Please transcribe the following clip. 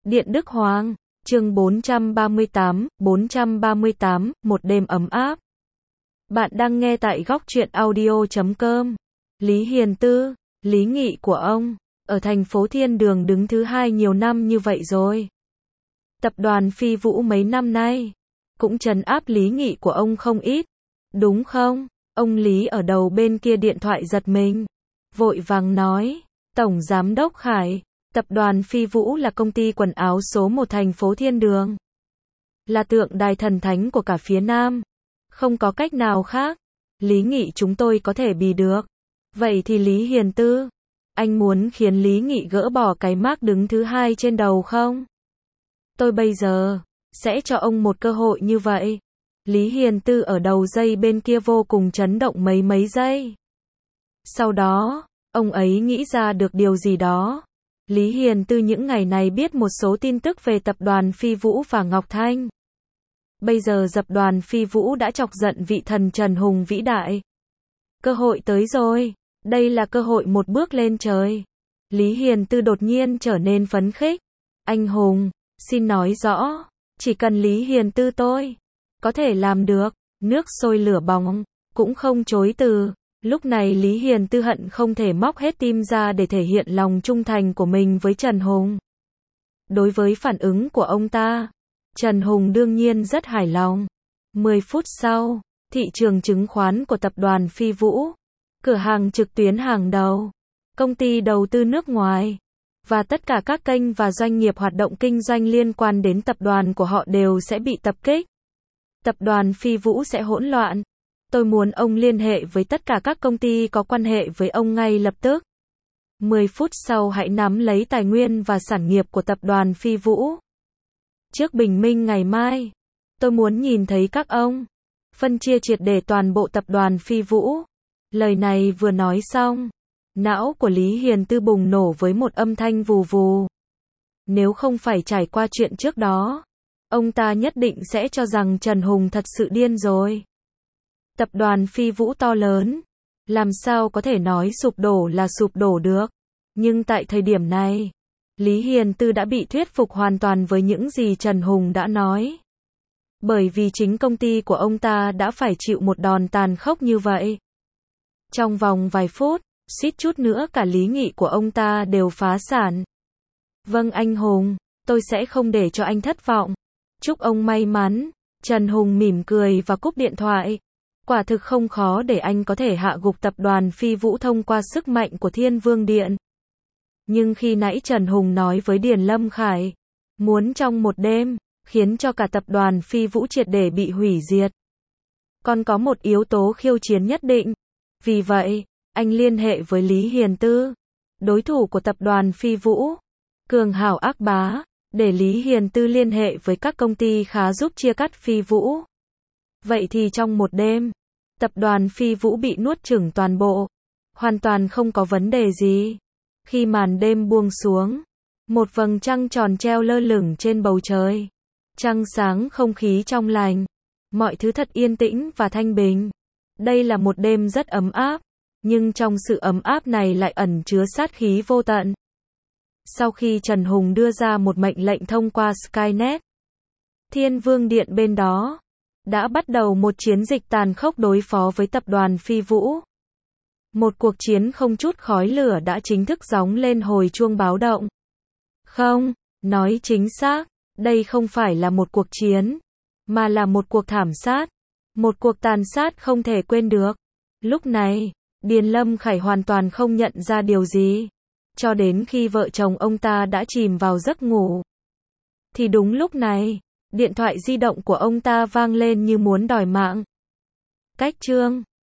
Điện Đức Hoàng, chương 438, một đêm ấm áp. Bạn đang nghe tại góc truyện audio.com. Lý Hiền Tư, Lý Nghị của ông, ở thành phố Thiên Đường đứng thứ 2 nhiều năm như vậy rồi. Tập đoàn Phi Vũ mấy năm nay, cũng trấn áp Lý Nghị của ông không ít, đúng không? Ông Lý ở đầu bên kia điện thoại giật mình, vội vàng nói, Tổng Giám đốc Khải, Tập đoàn Phi Vũ là công ty quần áo số 1 thành phố Thiên Đường. Là tượng đài thần thánh của cả phía Nam. Không có cách nào khác. Lý Nghị chúng tôi có thể bì được. Vậy thì Lý Hiền Tư, anh muốn khiến Lý Nghị gỡ bỏ cái mác đứng thứ 2 trên đầu không? Tôi bây giờ sẽ cho ông một cơ hội như vậy. Lý Hiền Tư ở đầu dây bên kia vô cùng chấn động mấy giây. Sau đó, ông ấy nghĩ ra được điều gì đó. Lý Hiền Tư những ngày này biết một số tin tức về tập đoàn Phi Vũ và Ngọc Thanh. Bây giờ tập đoàn Phi Vũ đã chọc giận vị thần Trần Hùng vĩ đại. Cơ hội tới rồi. Đây là cơ hội một bước lên trời. Lý Hiền Tư đột nhiên trở nên phấn khích. Anh Hùng, xin nói rõ. Chỉ cần Lý Hiền Tư tôi có thể làm được. Nước sôi lửa bỏng, cũng không chối từ. Lúc này Lý Hiền Tư hận không thể móc hết tim ra để thể hiện lòng trung thành của mình với Trần Hùng. Đối với phản ứng của ông ta, Trần Hùng đương nhiên rất hài lòng. 10 phút sau, thị trường chứng khoán của tập đoàn Phi Vũ, cửa hàng trực tuyến hàng đầu, công ty đầu tư nước ngoài, và tất cả các kênh và doanh nghiệp hoạt động kinh doanh liên quan đến tập đoàn của họ đều sẽ bị tập kích. Tập đoàn Phi Vũ sẽ hỗn loạn. Tôi muốn ông liên hệ với tất cả các công ty có quan hệ với ông ngay lập tức. 10 phút sau hãy nắm lấy tài nguyên và sản nghiệp của tập đoàn Phi Vũ. Trước bình minh ngày mai, tôi muốn nhìn thấy các ông phân chia triệt để toàn bộ tập đoàn Phi Vũ. Lời này vừa nói xong, não của Lý Hiền Tư bùng nổ với một âm thanh vù vù. Nếu không phải trải qua chuyện trước đó, ông ta nhất định sẽ cho rằng Trần Hùng thật sự điên rồi. Tập đoàn Phi Vũ to lớn, làm sao có thể nói sụp đổ là sụp đổ được. Nhưng tại thời điểm này, Lý Hiền Tư đã bị thuyết phục hoàn toàn với những gì Trần Hùng đã nói. Bởi vì chính công ty của ông ta đã phải chịu một đòn tàn khốc như vậy. Trong vòng vài phút, suýt chút nữa cả Lý Nghị của ông ta đều phá sản. Vâng anh Hùng, tôi sẽ không để cho anh thất vọng. Chúc ông may mắn. Trần Hùng mỉm cười và cúp điện thoại. Quả thực không khó để anh có thể hạ gục tập đoàn Phi Vũ thông qua sức mạnh của Thiên Vương Điện. Nhưng khi nãy Trần Hùng nói với Điền Lâm Khải, muốn trong một đêm, khiến cho cả tập đoàn Phi Vũ triệt để bị hủy diệt. Còn có một yếu tố khiêu chiến nhất định. Vì vậy, anh liên hệ với Lý Hiền Tư, đối thủ của tập đoàn Phi Vũ, cường hào ác bá, để Lý Hiền Tư liên hệ với các công ty khá giúp chia cắt Phi Vũ. Vậy thì trong một đêm, tập đoàn Phi Vũ bị nuốt chửng toàn bộ, hoàn toàn không có vấn đề gì. Khi màn đêm buông xuống, một vầng trăng tròn treo lơ lửng trên bầu trời. Trăng sáng, không khí trong lành, mọi thứ thật yên tĩnh và thanh bình. Đây là một đêm rất ấm áp, nhưng trong sự ấm áp này lại ẩn chứa sát khí vô tận. Sau khi Trần Hùng đưa ra một mệnh lệnh thông qua Skynet, Thiên Vương Điện bên đó đã bắt đầu một chiến dịch tàn khốc đối phó với tập đoàn Phi Vũ. Một cuộc chiến không chút khói lửa đã chính thức gióng lên hồi chuông báo động. Không, nói chính xác, đây không phải là một cuộc chiến, mà là một cuộc thảm sát. Một cuộc tàn sát không thể quên được. Lúc này, Điền Lâm Khải hoàn toàn không nhận ra điều gì. Cho đến khi vợ chồng ông ta đã chìm vào giấc ngủ. Thì đúng lúc này, điện thoại di động của ông ta vang lên như muốn đòi mạng. Cách chương